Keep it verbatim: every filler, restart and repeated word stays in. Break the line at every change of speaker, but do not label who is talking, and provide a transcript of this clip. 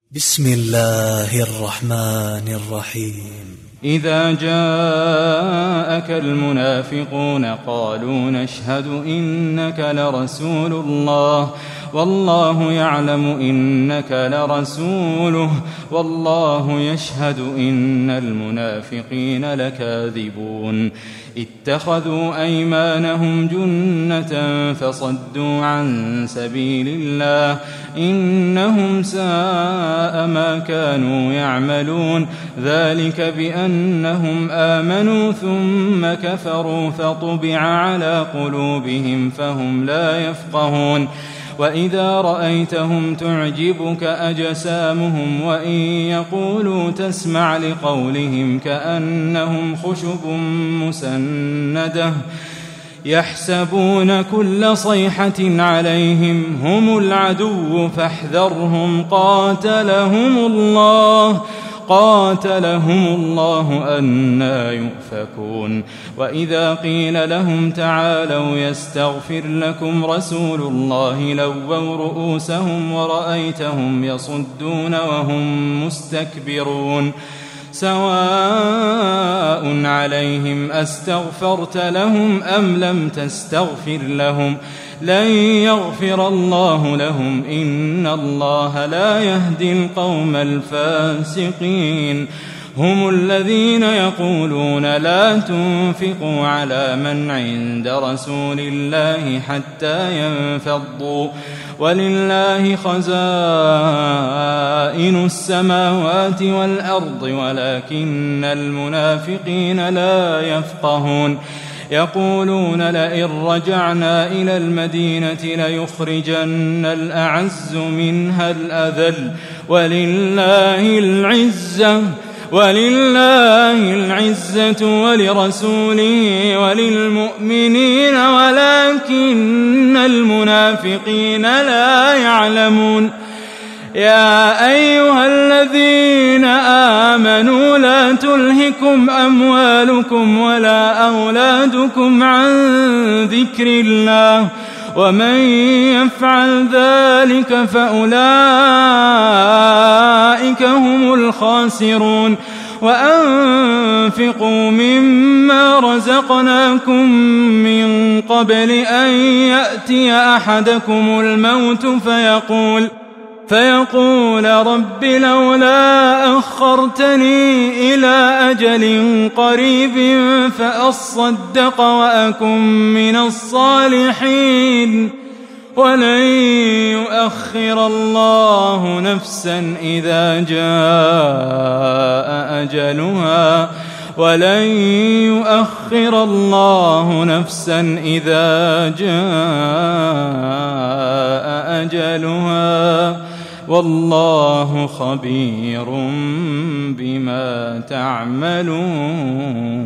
بسم الله الرحمن الرحيم.
إذا جاءك المنافقون قالوا نشهد إنك لرسول الله والله يعلم إنك لرسوله والله يشهد إن المنافقين لكاذبون. اتخذوا أيمانهم جنة فصدوا عن سبيل الله إنهم ساء ما كانوا يعملون. ذلك بأنهم آمنوا ثم كفروا فطبع على قلوبهم فهم لا يفقهون. وإذا رأيتهم تعجبك أجسامهم وإن يقولوا تسمع لقولهم كأنهم خشب مسندة يحسبون كل صيحة عليهم هم العدو فاحذرهم قاتلهم الله قاتلهم الله أنى يؤفكون. وإذا قيل لهم تعالوا يستغفر لكم رسول الله لووا رؤوسهم ورأيتهم يصدون وهم مستكبرون. سواء عليهم أستغفرت لهم أم لم تستغفر لهم لن يغفر الله لهم إن الله لا يهدي القوم الفاسقين. هم الذين يقولون لا تنفقوا على من عند رسول الله حتى ينفضوا ولله خزائن السماوات والأرض ولكن المنافقين لا يفقهون. يقولون لئن رجعنا إلى المدينة ليخرجن الأعز منها الأذل ولله العزة ولله العزة ولرسوله وللمؤمنين ولكن المنافقين لا يعلمون. يا أيها الذين آمنوا لا تلهكم أموالكم ولا أولادكم عن ذكر الله ومن يفعل ذلك فأولئك هم الخاسرون. وأنفقوا مما رزقناكم من قبل أن يأتي أحدكم الموت فيقول فيقول رب لولا أخرتني إلى أجل قريب فأصدق وأكن من الصالحين ولن يؤخر الله نفسا إذا جاء أجلها ولن يؤخر الله نفسا إذا جاء أجلها والله خبير بما تعملون.